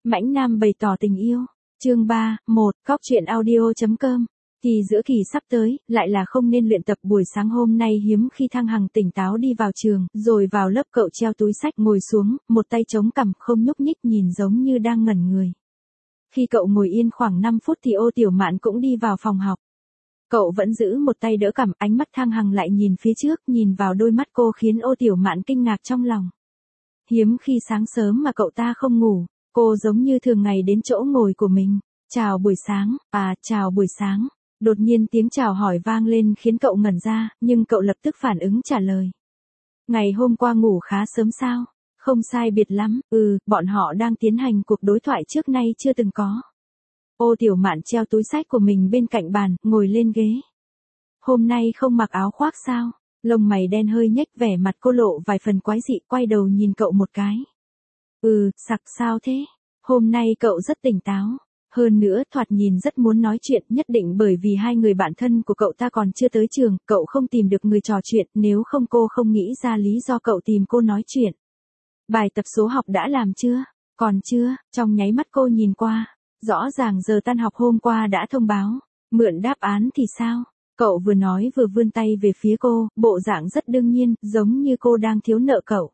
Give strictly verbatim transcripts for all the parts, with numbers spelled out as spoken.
Mãnh Nam bày tỏ tình yêu. Chương ba, một, Cóc truyện audio chấm com. Thì giữa kỳ sắp tới, lại là không nên luyện tập. Buổi sáng hôm nay hiếm khi Thăng Hằng tỉnh táo đi vào trường, rồi vào lớp cậu treo túi sách ngồi xuống, một tay chống cằm không nhúc nhích nhìn giống như đang ngẩn người. Khi cậu ngồi yên khoảng năm phút thì Ô Tiểu Mạn cũng đi vào phòng học. Cậu vẫn giữ một tay đỡ cằm, ánh mắt Thăng Hằng lại nhìn phía trước, nhìn vào đôi mắt cô khiến Ô Tiểu Mạn kinh ngạc trong lòng. Hiếm khi sáng sớm mà cậu ta không ngủ, cô giống như thường ngày đến chỗ ngồi của mình. Chào buổi sáng, à, chào buổi sáng. Đột nhiên tiếng chào hỏi vang lên khiến cậu ngẩn ra, nhưng cậu lập tức phản ứng trả lời. Ngày hôm qua ngủ khá sớm sao? Không sai biệt lắm, ừ, bọn họ đang tiến hành cuộc đối thoại trước nay chưa từng có. Ô Tiểu Mạn treo túi sách của mình bên cạnh bàn, ngồi lên ghế. Hôm nay không mặc áo khoác sao? Lông mày đen hơi nhếch, vẻ mặt cô lộ vài phần quái dị, quay đầu nhìn cậu một cái. Ừ, sặc sao thế? Hôm nay cậu rất tỉnh táo. Hơn nữa thoạt nhìn rất muốn nói chuyện, nhất định bởi vì hai người bạn thân của cậu ta còn chưa tới trường, cậu không tìm được người trò chuyện, nếu không cô không nghĩ ra lý do cậu tìm cô nói chuyện. Bài tập số học đã làm chưa? Còn chưa, trong nháy mắt cô nhìn qua. Rõ ràng giờ tan học hôm qua đã thông báo. Mượn đáp án thì sao? Cậu vừa nói vừa vươn tay về phía cô, bộ dạng rất đương nhiên, giống như cô đang thiếu nợ cậu.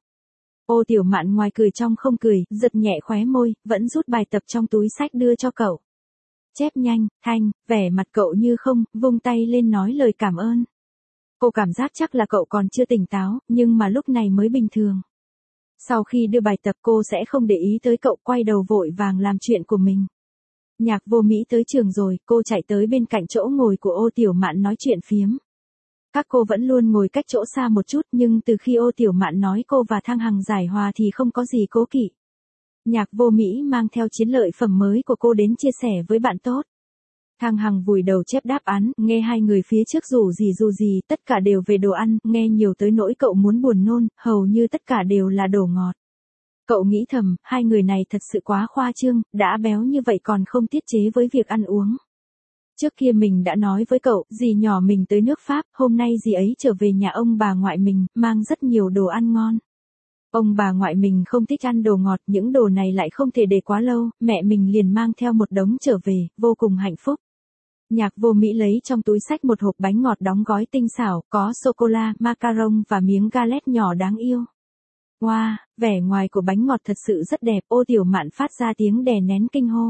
Ô Tiểu Mạn ngoài cười trong không cười, giật nhẹ khóe môi, vẫn rút bài tập trong túi sách đưa cho cậu. Chép nhanh, Thanh, vẻ mặt cậu như không, vung tay lên nói lời cảm ơn. Cô cảm giác chắc là cậu còn chưa tỉnh táo, nhưng mà lúc này mới bình thường. Sau khi đưa bài tập cô sẽ không để ý tới cậu, quay đầu vội vàng làm chuyện của mình. Nhạc Vô Mỹ tới trường rồi, cô chạy tới bên cạnh chỗ ngồi của Ô Tiểu Mạn nói chuyện phiếm. Các cô vẫn luôn ngồi cách chỗ xa một chút, nhưng từ khi Ô Tiểu Mạn nói cô và Thăng Hằng giải hòa thì không có gì cố kỵ. Nhạc Vô Mỹ mang theo chiến lợi phẩm mới của cô đến chia sẻ với bạn tốt. Thăng Hằng vùi đầu chép đáp án, nghe hai người phía trước rủ gì dù gì, tất cả đều về đồ ăn, nghe nhiều tới nỗi cậu muốn buồn nôn, hầu như tất cả đều là đồ ngọt. Cậu nghĩ thầm, hai người này thật sự quá khoa trương, đã béo như vậy còn không tiết chế với việc ăn uống. Trước kia mình đã nói với cậu, dì nhỏ mình tới nước Pháp, hôm nay dì ấy trở về nhà ông bà ngoại mình, mang rất nhiều đồ ăn ngon. Ông bà ngoại mình không thích ăn đồ ngọt, những đồ này lại không thể để quá lâu, mẹ mình liền mang theo một đống trở về, vô cùng hạnh phúc. Nhạc Vô Mỹ lấy trong túi sách một hộp bánh ngọt đóng gói tinh xảo, có sô-cô-la, macaron và miếng galette nhỏ đáng yêu. Wow, vẻ ngoài của bánh ngọt thật sự rất đẹp, Ô Tiểu Mạn phát ra tiếng đè nén kinh hô.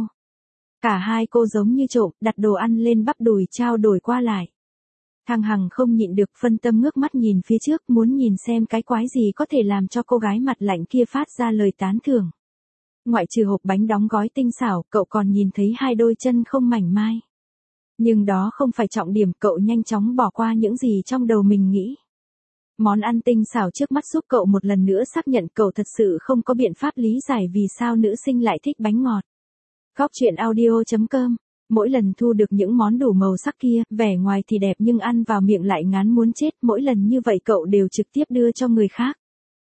Cả hai cô giống như trộm, đặt đồ ăn lên bắp đùi trao đổi qua lại. Thăng Hằng không nhịn được, phân tâm ngước mắt nhìn phía trước, muốn nhìn xem cái quái gì có thể làm cho cô gái mặt lạnh kia phát ra lời tán thưởng. Ngoại trừ hộp bánh đóng gói tinh xảo, cậu còn nhìn thấy hai đôi chân không mảnh mai. Nhưng đó không phải trọng điểm, cậu nhanh chóng bỏ qua những gì trong đầu mình nghĩ. Món ăn tinh xảo trước mắt giúp cậu một lần nữa xác nhận cậu thật sự không có biện pháp lý giải vì sao nữ sinh lại thích bánh ngọt. Cóc truyện audio chấm com. Mỗi lần thu được những món đủ màu sắc kia, vẻ ngoài thì đẹp nhưng ăn vào miệng lại ngán muốn chết, mỗi lần như vậy cậu đều trực tiếp đưa cho người khác.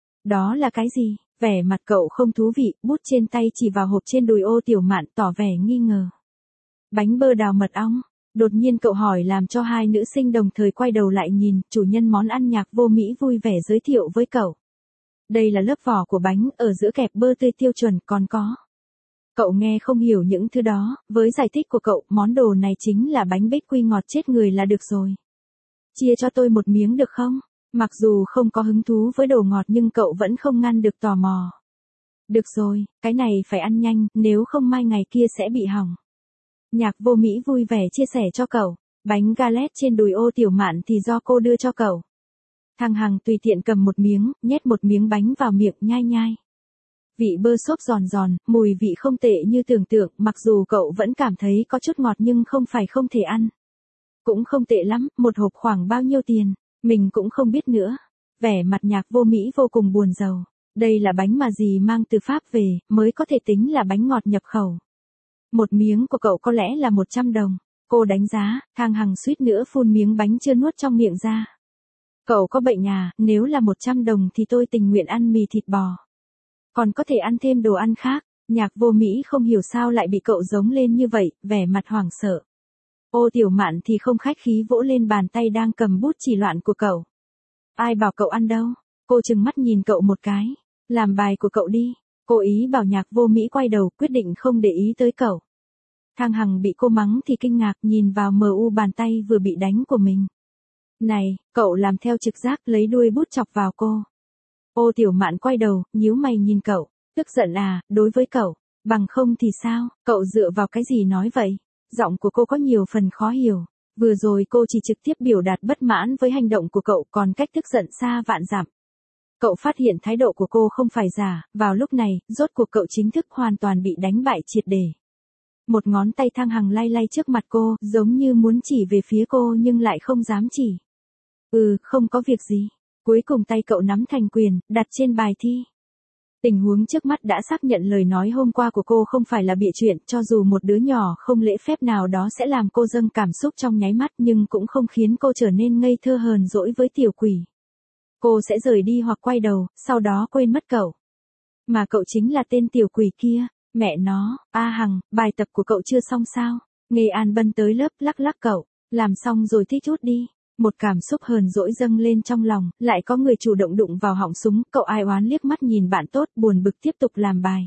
Đó là cái gì? Vẻ mặt cậu không thú vị, bút trên tay chỉ vào hộp trên đùi Ô Tiểu Mạn, tỏ vẻ nghi ngờ. Bánh bơ đào mật ong. Đột nhiên cậu hỏi làm cho hai nữ sinh đồng thời quay đầu lại nhìn, chủ nhân món ăn Nhạc Vô Mỹ vui vẻ giới thiệu với cậu. Đây là lớp vỏ của bánh, ở giữa kẹp bơ tươi tiêu chuẩn, còn có. Cậu nghe không hiểu những thứ đó, với giải thích của cậu, món đồ này chính là bánh bích quy ngọt chết người là được rồi. Chia cho tôi một miếng được không? Mặc dù không có hứng thú với đồ ngọt nhưng cậu vẫn không ngăn được tò mò. Được rồi, cái này phải ăn nhanh, nếu không mai ngày kia sẽ bị hỏng. Nhạc Vô Mỹ vui vẻ chia sẻ cho cậu, bánh galette trên đùi Ô Tiểu Mạn thì do cô đưa cho cậu. Thăng Hằng tùy tiện cầm một miếng, nhét một miếng bánh vào miệng nhai nhai. Vị bơ xốp giòn giòn, mùi vị không tệ như tưởng tượng, mặc dù cậu vẫn cảm thấy có chút ngọt nhưng không phải không thể ăn. Cũng không tệ lắm, một hộp khoảng bao nhiêu tiền, mình cũng không biết nữa. Vẻ mặt Nhạc Vô Mỹ vô cùng buồn rầu. Đây là bánh mà dì mang từ Pháp về, mới có thể tính là bánh ngọt nhập khẩu. Một miếng của cậu có lẽ là một trăm đồng. Cô đánh giá, Thăng Hằng suýt nữa phun miếng bánh chưa nuốt trong miệng ra. Cậu có bệnh à, nếu là một trăm đồng thì tôi tình nguyện ăn mì thịt bò. Còn có thể ăn thêm đồ ăn khác. Nhạc Vô Mỹ không hiểu sao lại bị cậu giống lên như vậy, vẻ mặt hoảng sợ. Ô Tiểu Mạn thì không khách khí vỗ lên bàn tay đang cầm bút chỉ loạn của cậu. Ai bảo cậu ăn đâu? Cô trừng mắt nhìn cậu một cái. Làm bài của cậu đi. Cô ý bảo Nhạc Vô Mỹ quay đầu, quyết định không để ý tới cậu. Thang Hằng bị cô mắng thì kinh ngạc nhìn vào mờ u bàn tay vừa bị đánh của mình. Này, cậu làm theo trực giác lấy đuôi bút chọc vào cô. Ô Tiểu Mạn quay đầu, nhíu mày nhìn cậu, tức giận à, đối với cậu, bằng không thì sao, cậu dựa vào cái gì nói vậy? Giọng của cô có nhiều phần khó hiểu, vừa rồi cô chỉ trực tiếp biểu đạt bất mãn với hành động của cậu còn cách tức giận xa vạn dặm. Cậu phát hiện thái độ của cô không phải giả, vào lúc này, rốt cuộc cậu chính thức hoàn toàn bị đánh bại triệt để. Một ngón tay Thang Hằng lay lay trước mặt cô, giống như muốn chỉ về phía cô nhưng lại không dám chỉ. Ừ, không có việc gì. Cuối cùng tay cậu nắm thành quyền, đặt trên bài thi. Tình huống trước mắt đã xác nhận lời nói hôm qua của cô không phải là bịa chuyện, cho dù một đứa nhỏ không lễ phép nào đó sẽ làm cô dâng cảm xúc trong nháy mắt nhưng cũng không khiến cô trở nên ngây thơ hờn dỗi với tiểu quỷ. Cô sẽ rời đi hoặc quay đầu, sau đó quên mất cậu. Mà cậu chính là tên tiểu quỷ kia, mẹ nó, A Hằng, bài tập của cậu chưa xong sao? Nghê An Bân tới lớp lắc lắc cậu, làm xong rồi thích chút đi. Một cảm xúc hờn dỗi dâng lên trong lòng, lại có người chủ động đụng vào họng súng, cậu ai oán liếc mắt nhìn bạn tốt buồn bực tiếp tục làm bài.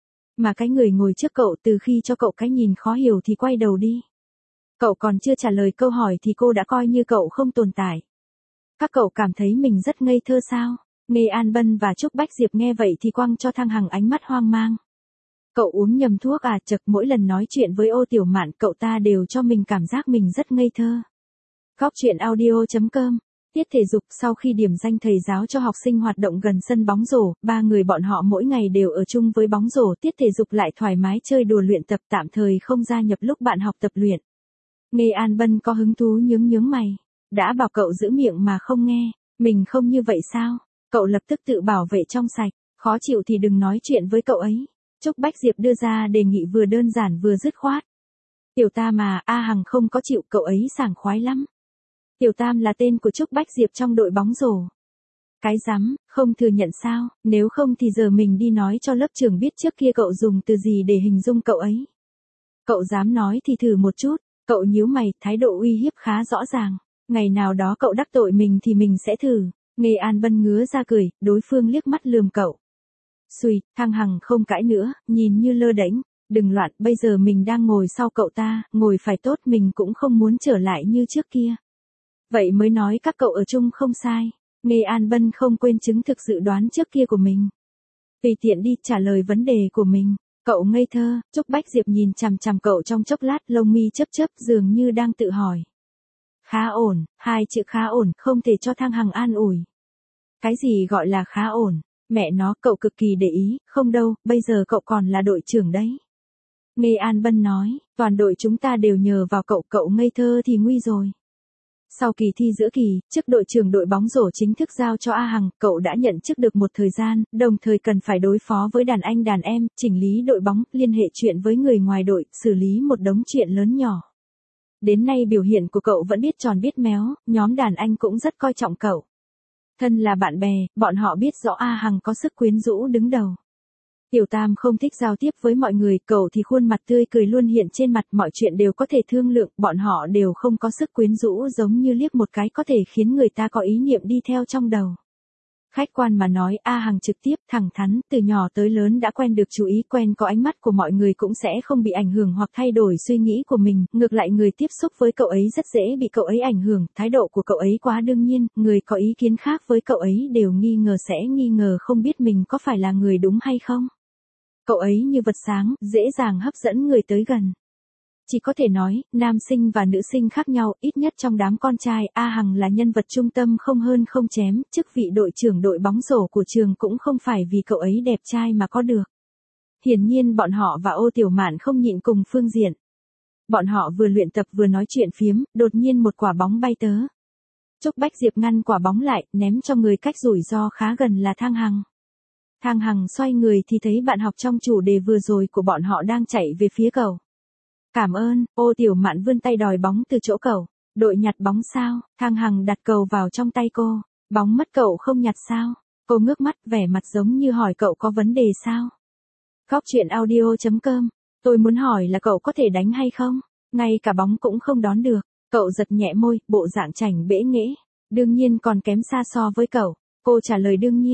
Mà cái người ngồi trước cậu từ khi cho cậu cái nhìn khó hiểu thì quay đầu đi. Cậu còn chưa trả lời câu hỏi thì cô đã coi như cậu không tồn tại. Các cậu cảm thấy mình rất ngây thơ sao? Nghê An Bân và Trúc Bách Diệp nghe vậy thì quăng cho Thang Hằng ánh mắt hoang mang. Cậu uống nhầm thuốc à? Chật, mỗi lần nói chuyện với Ô Tiểu Mạn cậu ta đều cho mình cảm giác mình rất ngây thơ. Góc truyện audio chấm com. Tiết thể dục sau khi điểm danh thầy giáo cho học sinh hoạt động gần sân bóng rổ, ba người bọn họ mỗi ngày đều ở chung với bóng rổ, tiết thể dục lại thoải mái chơi đùa luyện tập, tạm thời không gia nhập lúc bạn học tập luyện. Nghê An Bân có hứng thú nhướng nhướng mày. Đã bảo cậu giữ miệng mà không nghe, mình không như vậy sao? Cậu lập tức tự bảo vệ trong sạch, khó chịu thì đừng nói chuyện với cậu ấy. Trúc Bách Diệp đưa ra đề nghị vừa đơn giản vừa dứt khoát. Tiểu Tam mà, A Hằng không có chịu, cậu ấy sảng khoái lắm. Tiểu Tam là tên của Trúc Bách Diệp trong đội bóng rổ. Cái rắm, không thừa nhận sao, nếu không thì giờ mình đi nói cho lớp trưởng biết trước kia cậu dùng từ gì để hình dung cậu ấy. Cậu dám nói thì thử một chút, cậu nhíu mày, thái độ uy hiếp khá rõ ràng. Ngày nào đó cậu đắc tội mình thì mình sẽ thử. Nghê An Bân ngứa ra cười, đối phương liếc mắt lườm cậu. Xùi, Thang Hằng không cãi nữa, nhìn như lơ đễnh. Đừng loạn, bây giờ mình đang ngồi sau cậu ta, ngồi phải tốt, mình cũng không muốn trở lại như trước kia. Vậy mới nói các cậu ở chung không sai. Nghê An Bân không quên chứng thực dự đoán trước kia của mình. Tùy tiện đi, trả lời vấn đề của mình. Cậu ngây thơ. Trúc Bách Diệp nhìn chằm chằm cậu trong chốc lát, lông mi chớp chớp dường như đang tự hỏi. Khá ổn, hai chữ khá ổn, không thể cho Thang Hằng an ủi. Cái gì gọi là khá ổn? Mẹ nó, cậu cực kỳ để ý, không đâu, bây giờ cậu còn là đội trưởng đấy. Nghê An Bân nói, toàn đội chúng ta đều nhờ vào cậu, cậu ngây thơ thì nguy rồi. Sau kỳ thi giữa kỳ, chức đội trưởng đội bóng rổ chính thức giao cho A Hằng, cậu đã nhận chức được một thời gian, đồng thời cần phải đối phó với đàn anh đàn em, chỉnh lý đội bóng, liên hệ chuyện với người ngoài đội, xử lý một đống chuyện lớn nhỏ. Đến nay biểu hiện của cậu vẫn biết tròn biết méo, nhóm đàn anh cũng rất coi trọng cậu. Thân là bạn bè, bọn họ biết rõ A Hằng có sức quyến rũ đứng đầu. Tiểu Tam không thích giao tiếp với mọi người, cậu thì khuôn mặt tươi cười luôn hiện trên mặt, mọi chuyện đều có thể thương lượng, bọn họ đều không có sức quyến rũ giống như liếc một cái có thể khiến người ta có ý niệm đi theo trong đầu. Khách quan mà nói, A Hằng trực tiếp, thẳng thắn, từ nhỏ tới lớn đã quen được chú ý, quen có ánh mắt của mọi người cũng sẽ không bị ảnh hưởng hoặc thay đổi suy nghĩ của mình, ngược lại người tiếp xúc với cậu ấy rất dễ bị cậu ấy ảnh hưởng, thái độ của cậu ấy quá đương nhiên, người có ý kiến khác với cậu ấy đều nghi ngờ sẽ nghi ngờ không biết mình có phải là người đúng hay không. Cậu ấy như vật sáng, dễ dàng hấp dẫn người tới gần. Chỉ có thể nói, nam sinh và nữ sinh khác nhau, ít nhất trong đám con trai, A Hằng là nhân vật trung tâm không hơn không chém, chức vị đội trưởng đội bóng rổ của trường cũng không phải vì cậu ấy đẹp trai mà có được. Hiển nhiên bọn họ và Ô Tiểu Mạn không nhịn cùng phương diện. Bọn họ vừa luyện tập vừa nói chuyện phiếm, đột nhiên một quả bóng bay tới. Trúc Bách Diệp ngăn quả bóng lại, ném cho người cách rủi ro khá gần là Thang Hằng. Thang Hằng xoay người thì thấy bạn học trong chủ đề vừa rồi của bọn họ đang chạy về phía cậu. Cảm ơn, Ô Tiểu Mạn vươn tay đòi bóng từ chỗ cậu. Đội nhặt bóng sao? Thang Hằng đặt cầu vào trong tay cô. Bóng mất cậu không nhặt sao? Cô ngước mắt, vẻ mặt giống như hỏi cậu có vấn đề sao? Góc truyện audio chấm com. Tôi muốn hỏi là cậu có thể đánh hay không? Ngay cả bóng cũng không đón được. Cậu giật nhẹ môi, bộ dạng chảnh bẽ nghễ. Đương nhiên còn kém xa so với cậu. Cô trả lời đương nhiên.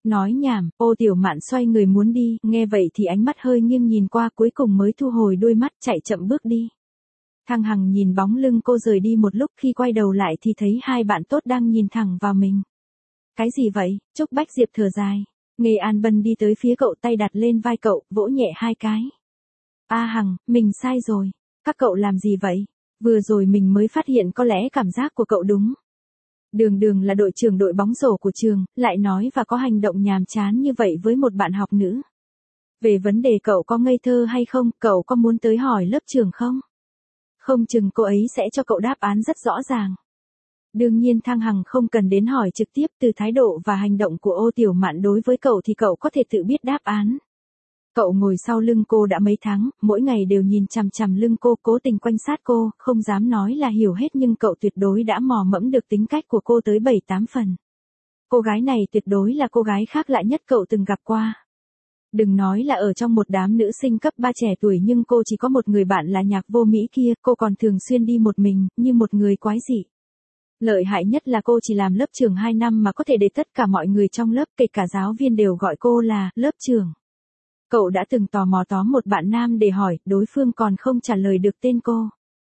Nói nhảm, Ô Tiểu Mạn xoay người muốn đi, nghe vậy thì ánh mắt hơi nghiêng nhìn qua cuối cùng mới thu hồi đôi mắt chạy chậm bước đi. Thăng Hằng nhìn bóng lưng cô rời đi một lúc khi quay đầu lại thì thấy hai bạn tốt đang nhìn thẳng vào mình. Cái gì vậy? Trúc Bách Diệp thở dài. Nghê An Bân đi tới phía cậu tay đặt lên vai cậu, vỗ nhẹ hai cái. A Hằng, mình sai rồi. Các cậu làm gì vậy? Vừa rồi mình mới phát hiện có lẽ cảm giác của cậu đúng. Đường Đường là đội trưởng đội bóng rổ của trường, lại nói và có hành động nhàm chán như vậy với một bạn học nữ. Về vấn đề cậu có ngây thơ hay không, cậu có muốn tới hỏi lớp trưởng không? Không chừng cô ấy sẽ cho cậu đáp án rất rõ ràng. Đương nhiên Thăng Hằng không cần đến hỏi trực tiếp, từ thái độ và hành động của Ô Tiểu Mạn đối với cậu thì cậu có thể tự biết đáp án. Cậu ngồi sau lưng cô đã mấy tháng, mỗi ngày đều nhìn chằm chằm lưng cô, cố tình quan sát cô, không dám nói là hiểu hết nhưng cậu tuyệt đối đã mò mẫm được tính cách của cô tới bảy tám phần. Cô gái này tuyệt đối là cô gái khác lạ nhất cậu từng gặp qua. Đừng nói là ở trong một đám nữ sinh cấp ba trẻ tuổi nhưng cô chỉ có một người bạn là Nhạc Vô Mỹ kia, cô còn thường xuyên đi một mình, như một người quái dị. Lợi hại nhất là cô chỉ làm lớp trưởng hai năm mà có thể để tất cả mọi người trong lớp, kể cả giáo viên đều gọi cô là lớp trưởng. Cậu đã từng tò mò tóm một bạn nam để hỏi, đối phương còn không trả lời được tên cô.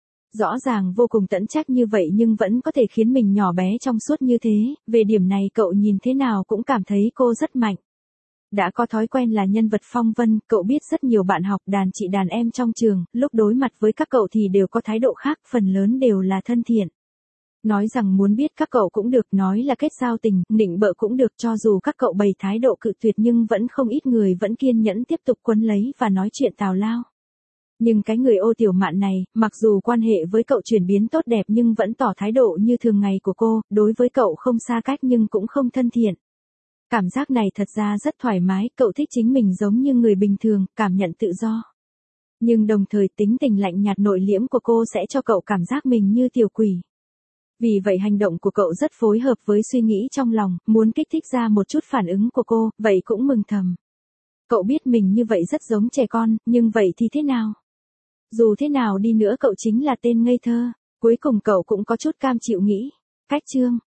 Rõ ràng vô cùng tẫn trách như vậy nhưng vẫn có thể khiến mình nhỏ bé trong suốt như thế, về điểm này cậu nhìn thế nào cũng cảm thấy cô rất mạnh. Đã có thói quen là nhân vật phong vân, cậu biết rất nhiều bạn học đàn chị đàn em trong trường, lúc đối mặt với các cậu thì đều có thái độ khác, phần lớn đều là thân thiện. Nói rằng muốn biết các cậu cũng được, nói là kết giao tình, nịnh bợ cũng được, cho dù các cậu bày thái độ cự tuyệt nhưng vẫn không ít người vẫn kiên nhẫn tiếp tục quấn lấy và nói chuyện tào lao. Nhưng cái người Ô Tiểu Mạn này, mặc dù quan hệ với cậu chuyển biến tốt đẹp nhưng vẫn tỏ thái độ như thường ngày của cô, đối với cậu không xa cách nhưng cũng không thân thiện. Cảm giác này thật ra rất thoải mái, cậu thích chính mình giống như người bình thường, cảm nhận tự do. Nhưng đồng thời tính tình lạnh nhạt nội liễm của cô sẽ cho cậu cảm giác mình như tiểu quỷ. Vì vậy hành động của cậu rất phối hợp với suy nghĩ trong lòng, muốn kích thích ra một chút phản ứng của cô, vậy cũng mừng thầm. Cậu biết mình như vậy rất giống trẻ con, nhưng vậy thì thế nào? Dù thế nào đi nữa cậu chính là tên ngây thơ, cuối cùng cậu cũng có chút cam chịu nghĩ. Cách chương